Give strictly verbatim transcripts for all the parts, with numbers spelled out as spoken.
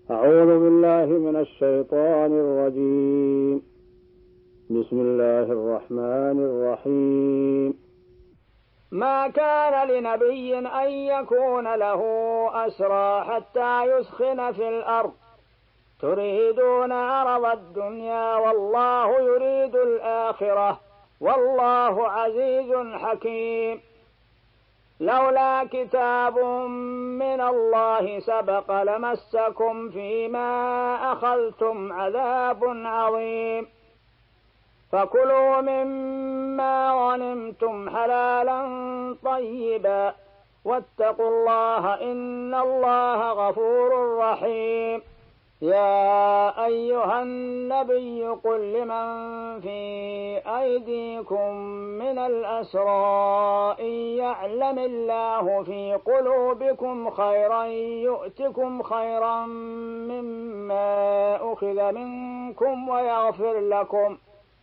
أعوذ بالله من الشيطان الرجيم. بسم الله الرحمن الرحيم. ما كان لنبي أن يكون له أسرى حتى يسخن في الأرض تريدون عرض الدنيا والله يريد الآخرة والله عزيز حكيم. لولا كتاب من الله سبق لمسكم فيما أخذتم عذاب عظيم. فكلوا مما غنمتم حلالا طيبا واتقوا الله إن الله غفور رحيم. يا أيها النبي قل لمن في أيديكم من الأسرى إن يعلم الله في قلوبكم خيرا يؤتكم خيرا مما أخذ منكم ويغفر لكم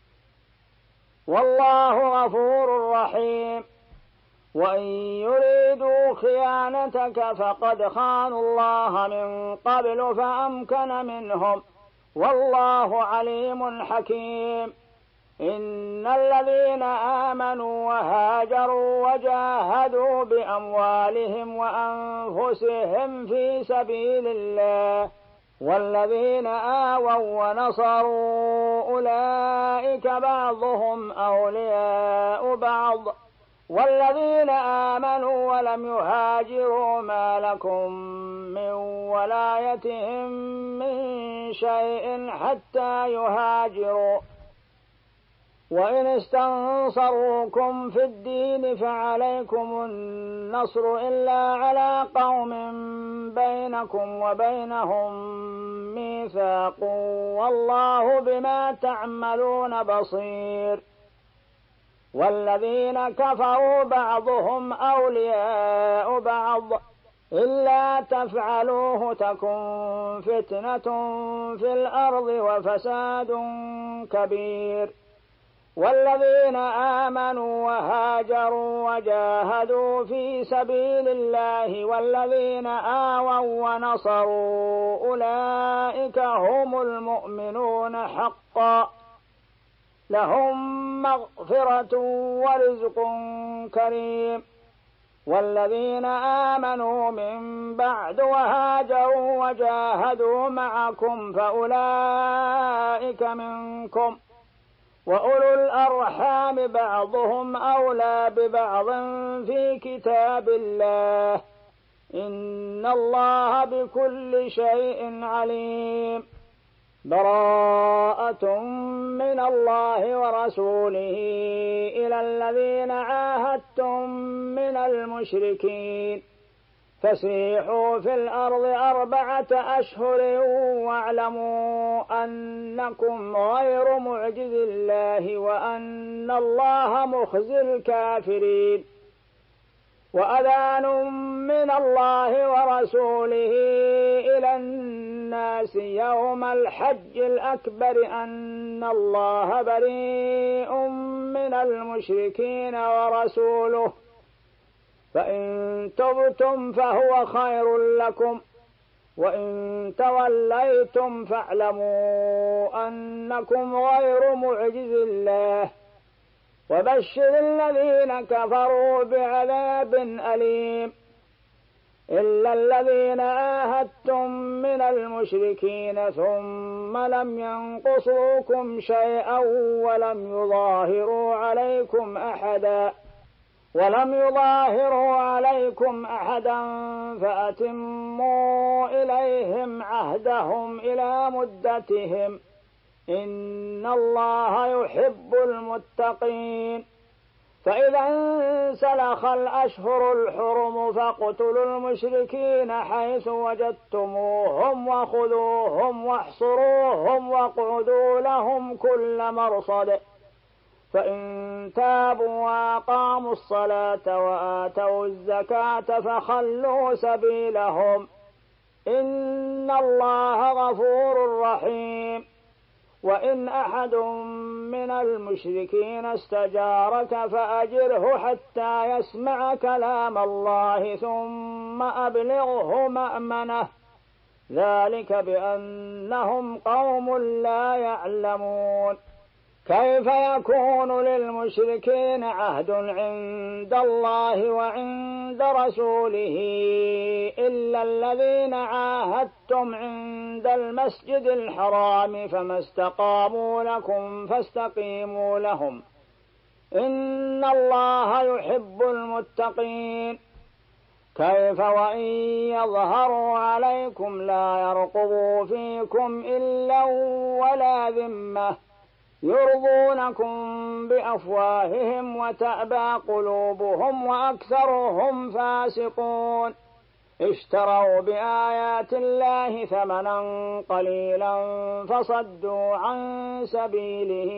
والله غفور رحيم. وإن يريدوا خيانتك فقد خانوا الله من قبل فأمكن منهم والله عليم حكيم. إن الذين آمنوا وهاجروا وجاهدوا بأموالهم وأنفسهم في سبيل الله والذين آووا ونصروا أولئك بعضهم أولياء بعض والذين آمنوا ولم يهاجروا ما لكم من ولايتهم من شيء حتى يهاجروا وإن استنصروكم في الدين فعليكم النصر إلا على قوم بينكم وبينهم ميثاق والله بما تعملون بصير. والذين كفروا بعضهم أولياء بعض إلا تفعلوه تكن فتنة في الأرض وفساد كبير. والذين آمنوا وهاجروا وجاهدوا في سبيل الله والذين آووا ونصروا أولئك هم المؤمنون حقا لهم مغفرة ورزق كريم. والذين آمنوا من بعد وهاجروا وجاهدوا معكم فأولئك منكم وأولو الأرحام بعضهم أولى ببعض في كتاب الله إن الله بكل شيء عليم. براءة من الله ورسوله إلى الذين عاهدتم من المشركين فسيحوا في الأرض أربعة أشهر واعلموا أنكم غير معجز الله وأن الله مخزي الكافرين. وأذان من الله ورسوله إلى الناس يوم الحج الأكبر أن الله بريء من المشركين ورسوله فإن تبتم فهو خير لكم وإن توليتم فاعلموا أنكم غير معجز الله وبشر الذين كفروا بعذاب أليم. إلا الذين عاهدتم من المشركين ثم لم ينقصوكم شيئا ولم يظاهروا عليكم أحدا ولم يظاهروا عليكم أحدا فأتموا إليهم عهدهم إلى مدتهم إن الله يحب المتقين. فإذا انسلخ الأشهر الحرم فاقتلوا المشركين حيث وجدتموهم وخذوهم واحصروهم واقعدوا لهم كل مرصد فإن تابوا وأقاموا الصلاة وآتوا الزكاة فخلوا سبيلهم إن الله غفور رحيم. وإن أحد من المشركين استجارك فأجره حتى يسمع كلام الله ثم أبلغه مأمنه ذلك بأنهم قوم لا يعلمون. كيف يكون للمشركين عهد عند الله وعند رسوله إلا الذين عاهدتم عند المسجد الحرام فما استقاموا لكم فاستقيموا لهم إن الله يحب المتقين. كيف وإن يظهروا عليكم لا يرقبوا فيكم إلا ولا ذمة يرضونكم بأفواههم وتأبى قلوبهم وأكثرهم فاسقون. اشتروا بآيات الله ثمنا قليلا فصدوا عن سبيله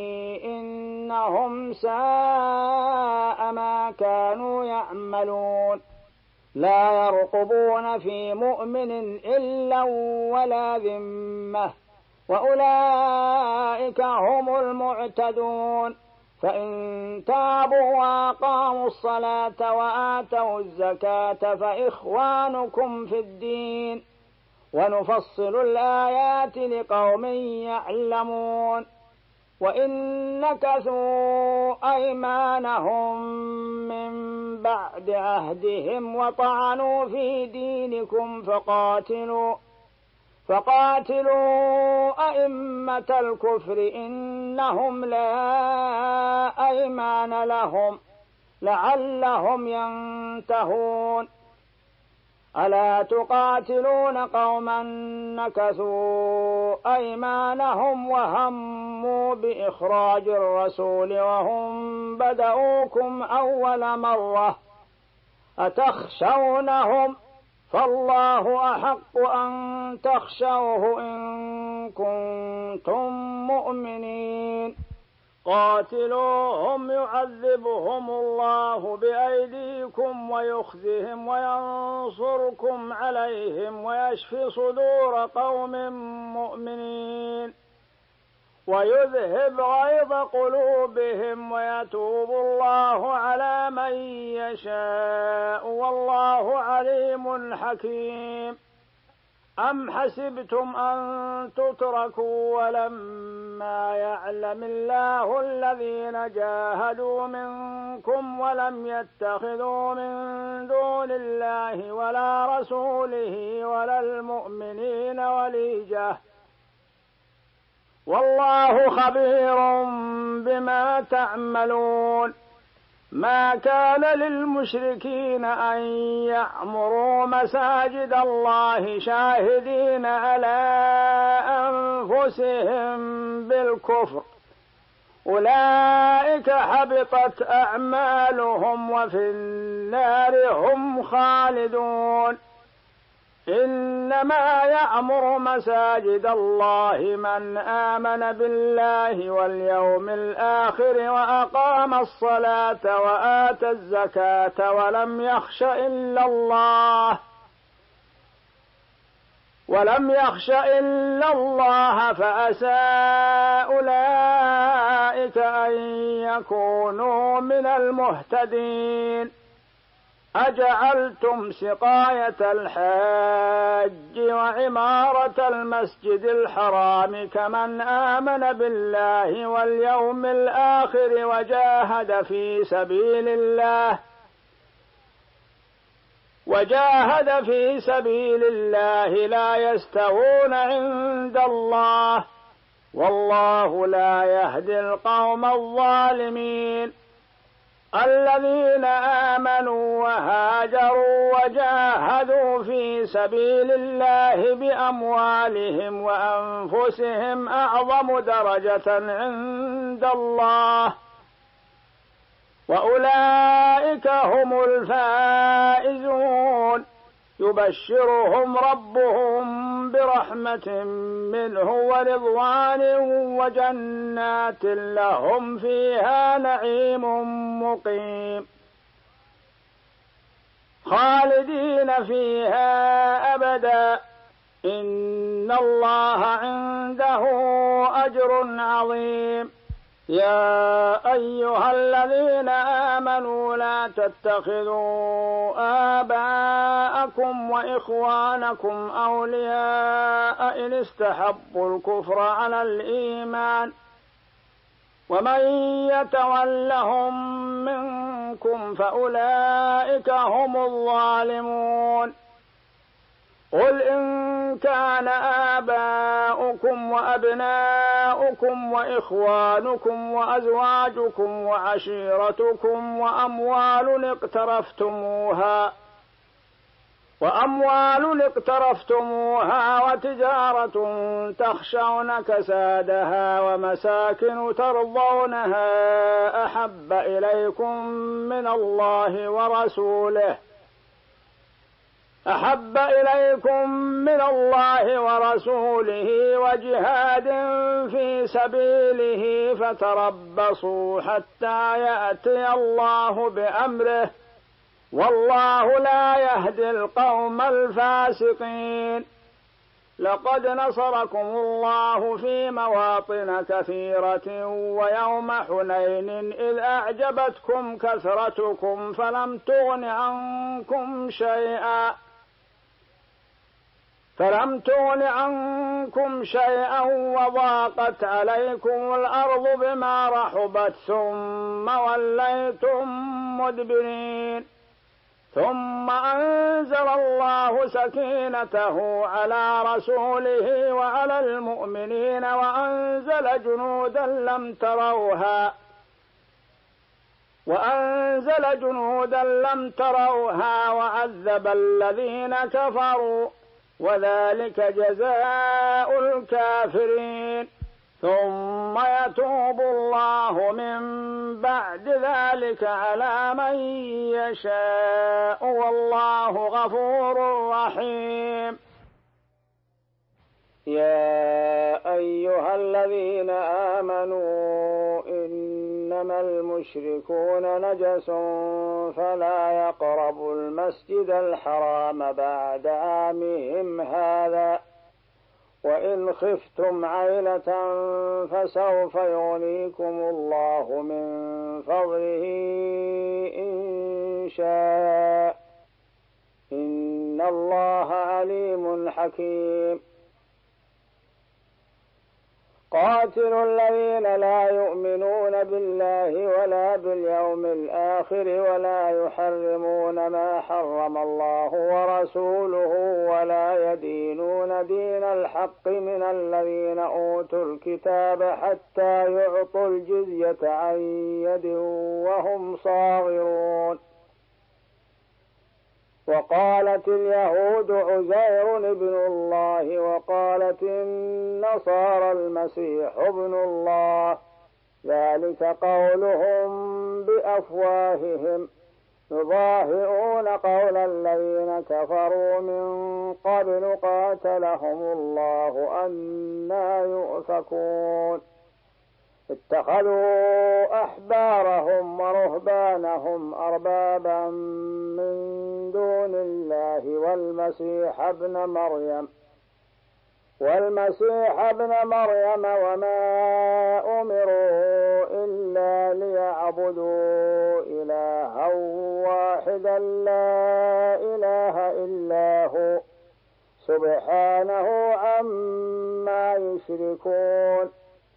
إنهم ساء ما كانوا يعملون. لا يرقبون في مؤمن إلا ولا ذمة وأولئك هم المعتدون. فإن تابوا وأقاموا الصلاة وآتوا الزكاة فإخوانكم في الدين ونفصل الآيات لقوم يعلمون. وإن نكثوا أيمانهم من بعد عهدهم وطعنوا في دينكم فقاتلوا فقاتلوا أئمة الكفر إنهم لا أيمان لهم لعلهم ينتهون. ألا تقاتلون قوما نكثوا أيمانهم وهموا بإخراج الرسول وهم بدؤوكم أول مرة أتخشونهم فالله أحق أن تخشوه إن كنتم مؤمنين. قاتلوهم يعذبهم الله بأيديكم ويخزهم وينصركم عليهم ويشف صدور قوم مؤمنين ويذهب غيظ قلوبهم ويتوب الله على من يشاء والله عليم حكيم. أم حسبتم أن تتركوا ولما يعلم الله الذين جاهدوا منكم ولم يتخذوا من دون الله ولا رسوله ولا المؤمنين وليجة والله خبير بما تعملون. ما كان للمشركين أن يعمروا مساجد الله شاهدين على أنفسهم بالكفر أولئك حبطت أعمالهم وفي النار هم خالدون. إنما يعمر مساجد الله من آمن بالله واليوم الآخر وأقام الصلاة وآتى الزكاة ولم يخش إلا الله ولم يخش إلا الله فعسى أولئك أن يكونوا من المهتدين. أجعلتم سقاية الحاج وعمارة المسجد الحرام كمن آمن بالله واليوم الآخر وجاهد في سبيل الله وجاهد في سبيل الله لا يستوون عند الله والله لا يهدي القوم الظالمين. الذين آمنوا وهاجروا وجاهدوا في سبيل الله بأموالهم وأنفسهم أعظم درجة عند الله وأولئك هم الفائزون. يبشرهم ربهم برحمة منه ورضوان وجنات لهم فيها نعيم مقيم خالدين فيها أبدا إن الله عنده أجر عظيم. يا أيها الذين آمنوا لا تتخذوا آباءكم وإخوانكم أولياء إن استحبوا الكفر على الإيمان ومن يتولهم منكم فأولئك هم الظالمون قل إن كان آباؤكم وأبناؤكم وإخوانكم وأزواجكم وعشيرتكم وأموال اقترفتموها وأموال اقترفتموها وتجارة تخشون كسادها ومساكن ترضونها أحب إليكم من الله ورسوله أحب إليكم من الله ورسوله وجهاد في سبيله فتربصوا حتى يأتي الله بأمره والله لا يهدي القوم الفاسقين لقد نصركم الله في مواطن كثيرة ويوم حنين إذ أعجبتكم كثرتكم فلم تغن عنكم شيئا فلم تغن عنكم شيئا وضاقت عليكم الأرض بما رحبت ثم وليتم مدبرين ثم أنزل الله سكينته على رسوله وعلى المؤمنين وأنزل جنودا لم تروها وأنزل جنودا لم تروها وعذب الذين كفروا وذلك جزاء الكافرين ثم يتوب الله من بعد ذلك على من يشاء والله غفور رحيم يا أيها الذين آمنوا إنما المشركون نجس فلا يقربوا المسجد الحرام بعد عامهم هذا وإن خفتم عيلة فسوف يغنيكم الله من فضله إن شاء إن الله عليم حكيم قاتلوا الذين لا يؤمنون بالله ولا باليوم الآخر ولا يحرمون ما حرم الله ورسوله ولا يدينون دين الحق من الذين أوتوا الكتاب حتى يعطوا الجزية عن يد وهم صاغرون وقالت اليهود عزير ابن الله وقالت النصارى المسيح ابن الله ذلك قولهم بأفواههم يضاهئون قول الذين كفروا من قبل قاتلهم الله أنى يؤفكون اتخذوا أحبارهم ورهبانهم أربابا من دون الله والمسيح ابن مريم والمسيح ابن مريم وما أمروا إلا ليعبدوا إلها واحدا لا إله إلا هو سبحانه عما يشركون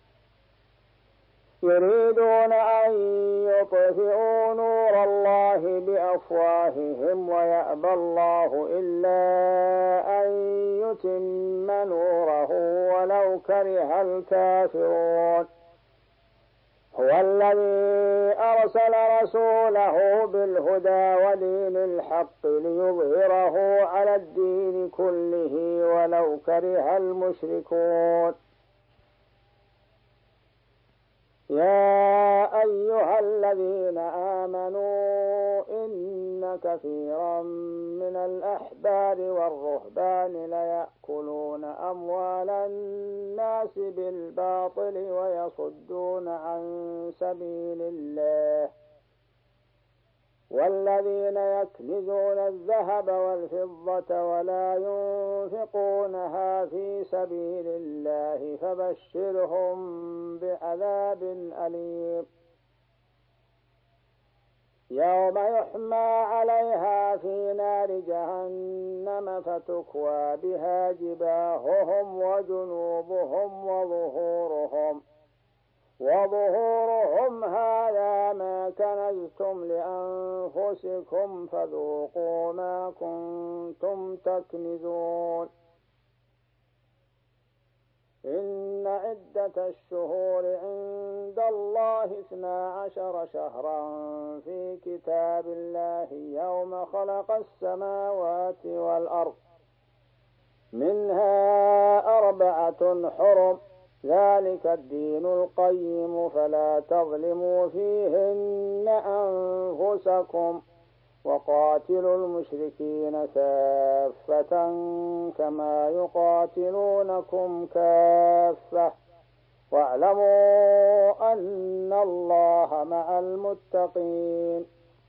يريدون أن يطفئوا نور الله بأفواههم ويأبى الله إلا أن يتم نوره ولو كره الكافرون هو الذي أرسل رسوله بالهدى ودين الحق ليظهره على الدين كله ولو كره المشركون يا أيها الذين آمنوا إن كثيرا من الأحبار والرهبان ليأكلون أموال الناس بالباطل ويصدون عن سبيل الله والذين يكنزون الذهب والفضة ولا ينفقونها في سبيل الله فبشرهم بعذاب أليم يوم يحمى عليها في نار جهنم فتكوى بها جباههم وجنوبهم وظهورهم وظهورهم هذا ما كنزتم لأنفسكم فذوقوا ما كنتم تكنزون إن عدة الشهور عند الله اثنا عشر شهرا في كتاب الله يوم خلق السماوات والأرض منها أربعة حرم ذلك الدين القيم فلا تظلموا فيهن أنفسكم وقاتلوا المشركين كافة كما يقاتلونكم كافة واعلموا أن الله مع المتقين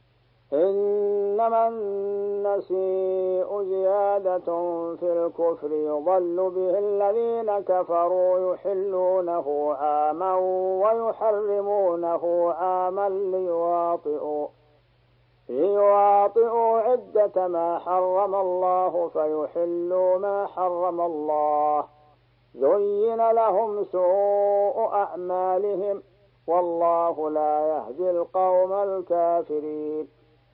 إنما النسيء زيادة في الكفر يضل به الذين كفروا يحلونه عاما ويحرمونه عاما ليواطئوا ليواطئوا عدة ما حرم الله فيحلوا ما حرم الله زين لهم سوء أعمالهم والله لا يهدي القوم الكافرين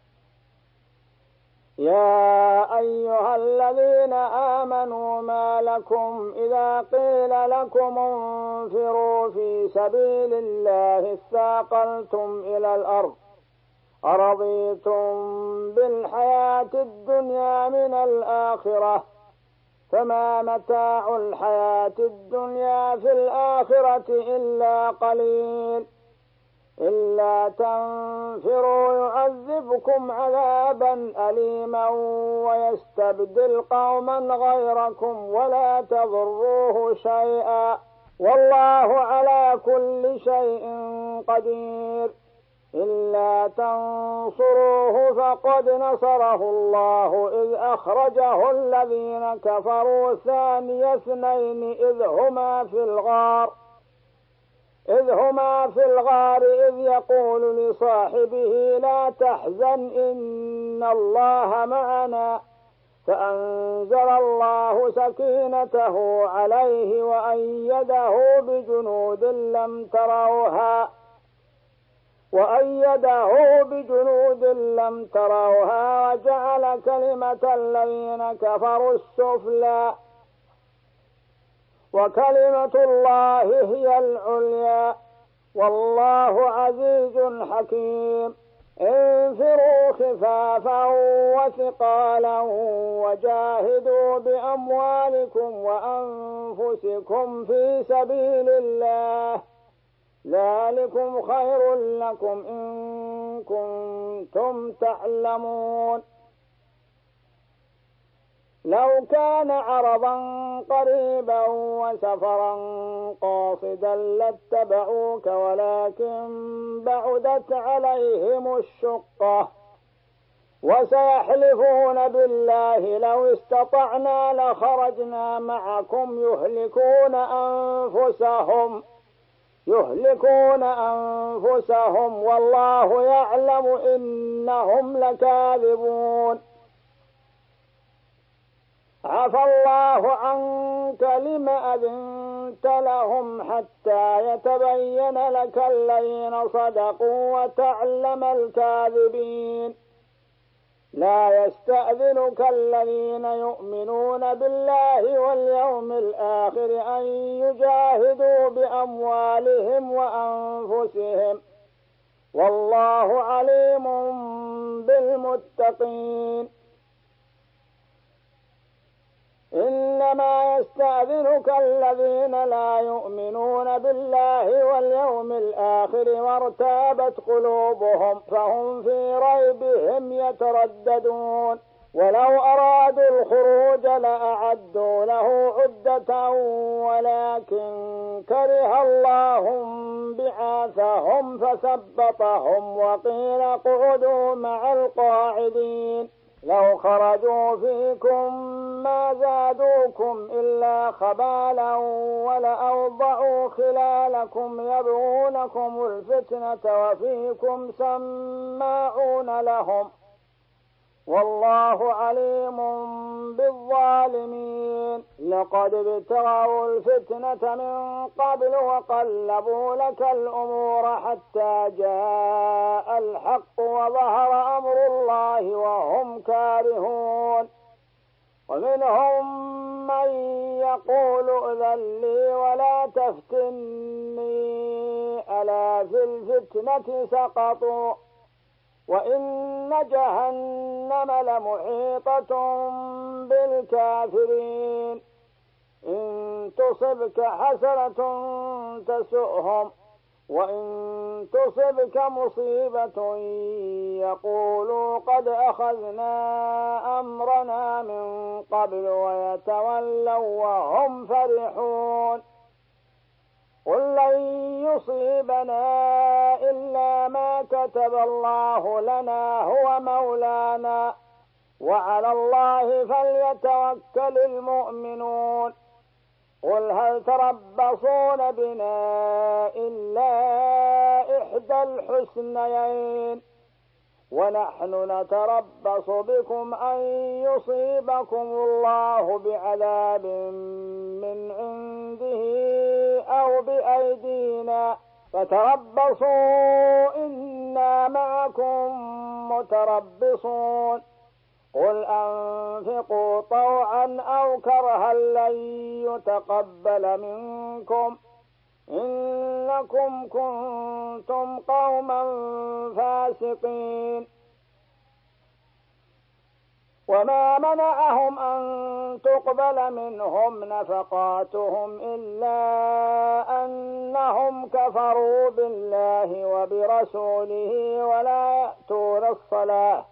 يا أيها الذين آمنوا ما لكم إذا قيل لكم انفروا في سبيل الله اثاقلتم إلى الأرض أرضيتم بالحياة الدنيا من الآخرة فما متاع الحياة الدنيا في الآخرة إلا قليل إلا تنفروا يعذبكم عذابا أليما ويستبدل قوما غيركم ولا تضروه شيئا والله على كل شيء قدير إلا تنصروه فقد نصره الله إذ أخرجه الذين كفروا ثاني اثنين إذ هما في الغار إذ هما في الغار إذ يقول لصاحبه لا تحزن إن الله معنا فأنزل الله سكينته عليه وأيده بجنود لم تروها وأيده بجنود لم تروها وجعل كلمة الذين كفروا السفلى وكلمة الله هي العليا والله عزيز حكيم انفروا خفافا وثقالا وجاهدوا بأموالكم وأنفسكم في سبيل الله ذلكم خير لكم إن كنتم تعلمون لو كان عرضا قريبا وسفرا قاصدا لاتبعوك ولكن بعدت عليهم الشقة وسيحلفون بالله لو استطعنا لخرجنا معكم يهلكون أنفسهم يهلكون أنفسهم والله يعلم إنهم لكاذبون عفى الله عنك لم أذنت لهم حتى يتبين لك الذين صدقوا وتعلم الكاذبين لا يستأذنك الذين يؤمنون بالله واليوم الآخر أن يجاهدوا بأموالهم وأنفسهم والله عليم بالمتقين إنما يستأذنك الذين لا يؤمنون بالله واليوم الآخر وارتابت قلوبهم فهم في ريبهم يترددون ولو أرادوا الخروج لأعدوا له عدة ولكن كره الله بعاثهم فثبطهم وقيل اقعدوا مع القاعدين لو خرجوا فيكم ما زادوكم إلا خبالا ولأوضعوا خلالكم يبغونكم الفتنة وفيكم سماعون لهم والله عليم بالظالمين لقد ابتغوا الفتنة من قبل وقلبوا لك الأمور حتى جاء الحق وظهر أمر الله وهم كارهون ومنهم من يقول ائذن لي ولا تفتني ألا في الفتنة سقطوا وإن جهنم لمحيطة بالكافرين إن تصبك حسنة تسؤهم وإن تصبك مصيبة يقولوا قد أخذنا أمرنا من قبل ويتولوا وهم فرحون قل لن يصيبنا إلا ما كتب الله لنا هو مولانا وعلى الله فليتوكل المؤمنون قل هل تربصون بنا إلا إحدى الحسنيين ونحن نتربص بكم أن يصيبكم الله بعذاب من عنده أو بأيدينا فتربصوا إنا معكم متربصون قل أنفقوا طوعا أو كرها لن يتقبل منكم إنكم كنتم قوما فاسقين وما منعهم أن تقبل منهم نفقاتهم إلا أنهم كفروا بالله وبرسوله ولا يأتون الصلاة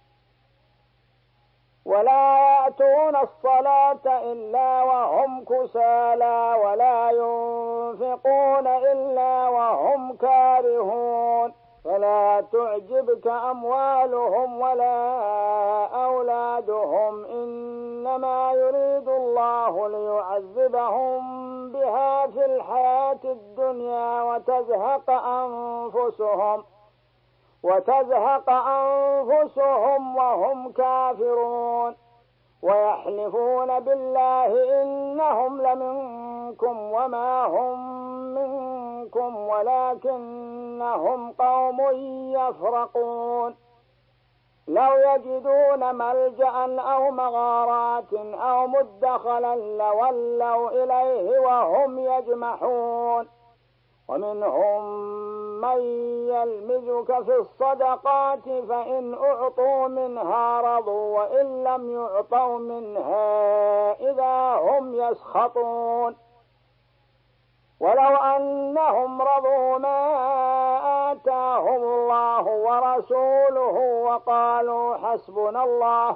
ولا يأتون الصلاة إلا وهم كسالى ولا ينفقون إلا وهم كارهون فلا تعجبك أموالهم ولا أولادهم إنما يريد الله ليعذبهم بها في الحياة الدنيا وتزهق أنفسهم وتزهق أنفسهم وهم كافرون ويحلفون بالله إنهم لمنكم وما هم منكم ولكنهم قوم يفرقون لو يجدون ملجأ أو مغارات أو مدخلا لولوا إليه وهم يجمحون ومنهم من يلمزك في الصدقات فإن أعطوا منها رضوا وإن لم يعطوا منها إذا هم يسخطون ولو أنهم رضوا ما آتاهم الله ورسوله وقالوا حسبنا الله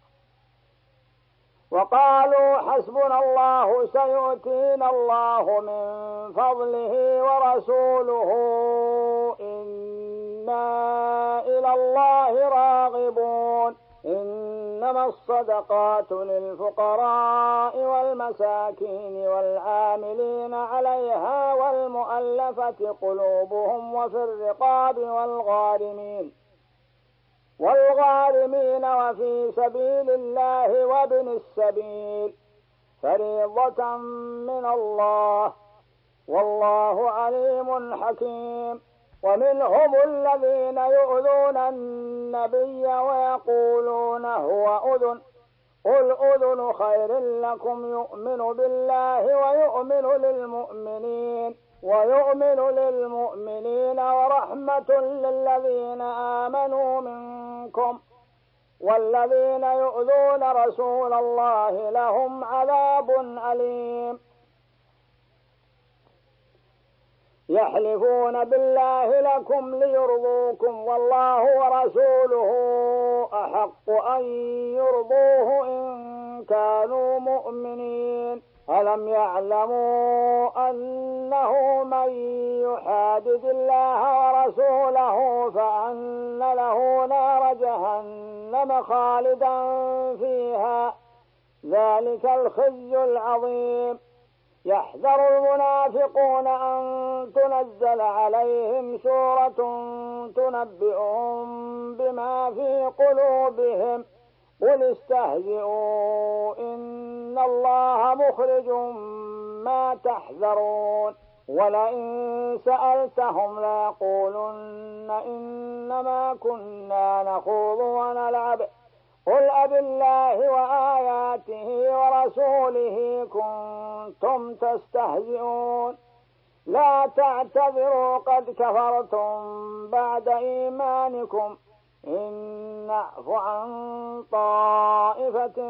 وقالوا حسبنا الله سيؤتينا الله من فضله ورسوله إنا إلى الله راغبون إنما الصدقات للفقراء والمساكين والعاملين عليها والمؤلفة قلوبهم وفي الرقاب والغارمين والغارمين وفي سبيل الله وابن السبيل فريضة من الله والله عليم حكيم ومنهم الذين يؤذون النبي ويقولون هو أذن قل أذن خير لكم يؤمن بالله ويؤمن للمؤمنين ويؤمن للمؤمنين ورحمة للذين آمنوا منكم والذين يؤذون رسول الله لهم عذاب أليم يحلفون بالله لكم ليرضوكم والله ورسوله أحق أن يرضوه إن كانوا مؤمنين. ألم يعلموا أنه من يحادد الله ورسوله فأن له نار جهنم خالدا فيها ذلك الخزي العظيم. يحذر المنافقون أن تنزل عليهم سورة تنبئهم بما في قلوبهم قل استهزئوا إن الله مخرج ما تحذرون. ولئن سألتهم ليقولن إنما كنا نخوض ونلعب قل أبالله وآياته ورسوله كنتم تستهزئون لا تعتذروا قد كفرتم بعد إيمانكم إن نعف عن طائفة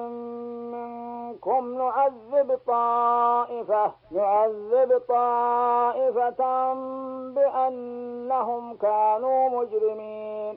منكم نعذب طائفة نعذب طائفة بأنهم كانوا مجرمين.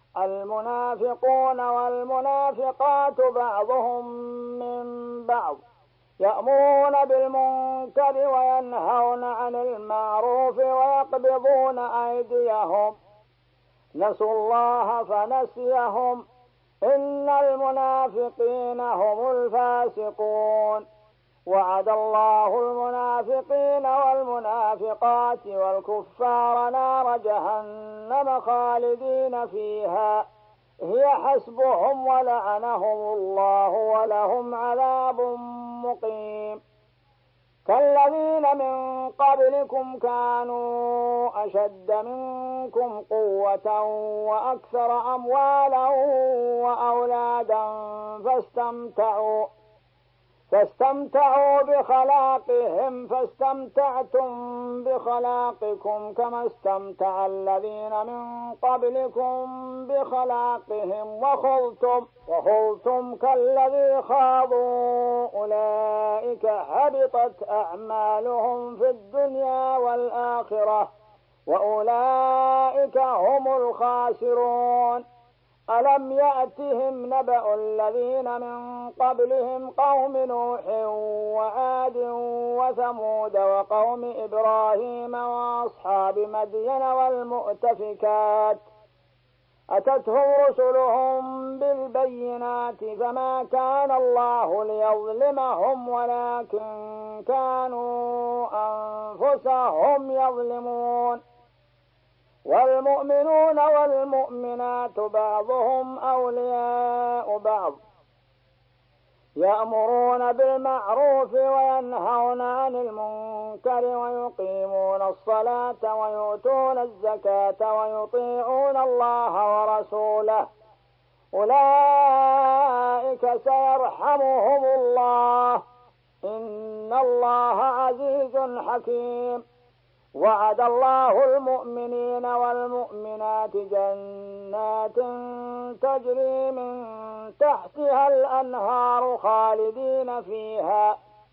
المنافقون والمنافقات بعضهم من بعض يأمرون بالمنكر وينهون عن المعروف ويقبضون أيديهم نسوا الله فنسيهم إن المنافقين هم الفاسقون. وعد الله المنافقين والمنافقات والكفار نار جهنم خالدين فيها هي حسبهم ولعنهم الله ولهم عذاب مقيم. كالذين من قبلكم كانوا أشد منكم قوة وأكثر أموالا وأولادا فاستمتعوا فاستمتعوا بخلاقهم فاستمتعتم بخلاقكم كما استمتع الذين من قبلكم بخلاقهم وخضتم وخضتم كالذي خاضوا أولئك هبطت أعمالهم في الدنيا والآخرة وأولئك هم الخاسرون. ألم يأتهم نبأ الذين من قبلهم قوم نوح وعاد وثمود وقوم إبراهيم وأصحاب مدين والمؤتفكات أتتهم رسلهم بالبينات فما كان الله ليظلمهم ولكن كانوا أنفسهم يظلمون. والمؤمنون والمؤمنات بعضهم أولياء بعض يأمرون بالمعروف وينهون عن المنكر ويقيمون الصلاة ويؤتون الزكاة ويطيعون الله ورسوله أولئك سيرحمهم الله إن الله عزيز حكيم. وعد الله المؤمنين والمؤمنات جنات تجري من تحتها الأنهار خالدين فيها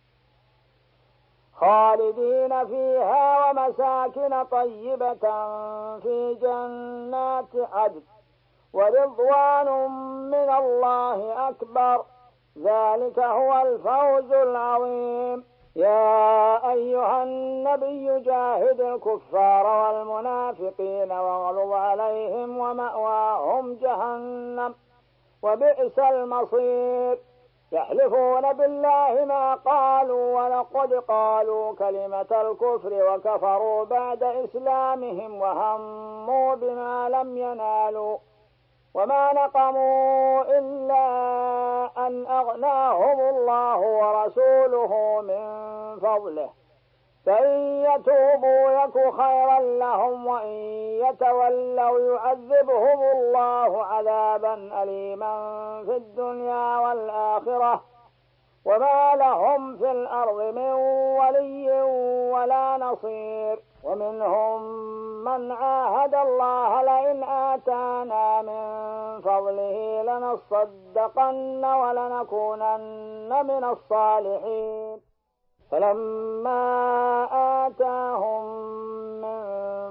خالدين فيها ومساكن طيبة في جنات عدن ورضوان من الله أكبر ذلك هو الفوز العظيم. يا أيها النبي جاهد الكفار والمنافقين واغلظ عليهم ومأواهم جهنم وبئس المصير. يحلفون بالله ما قالوا ولقد قالوا كلمة الكفر وكفروا بعد إسلامهم وهموا بما لم ينالوا وما نقموا إلا أن أغناهم الله ورسوله من فضله فإن يتوبوا يك خيرا لهم وإن يتولوا يعذبهم الله عذابا أليما في الدنيا والآخرة وما لهم في الأرض من ولي ولا نصير. ومنهم من عاهد الله لئن آتانا من فضله لنصدقن ولنكونن من الصالحين فلما آتاهم من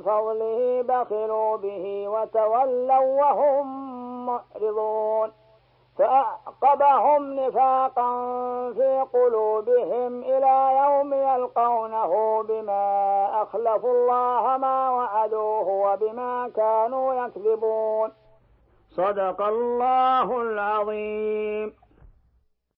فضله بخلوا به وتولوا وهم معرضون فأعقبهم نفاقا في قلوبهم إلى يوم يلقونه بما أخلفوا الله ما وعدوه وبما كانوا يكذبون. صدق الله العظيم.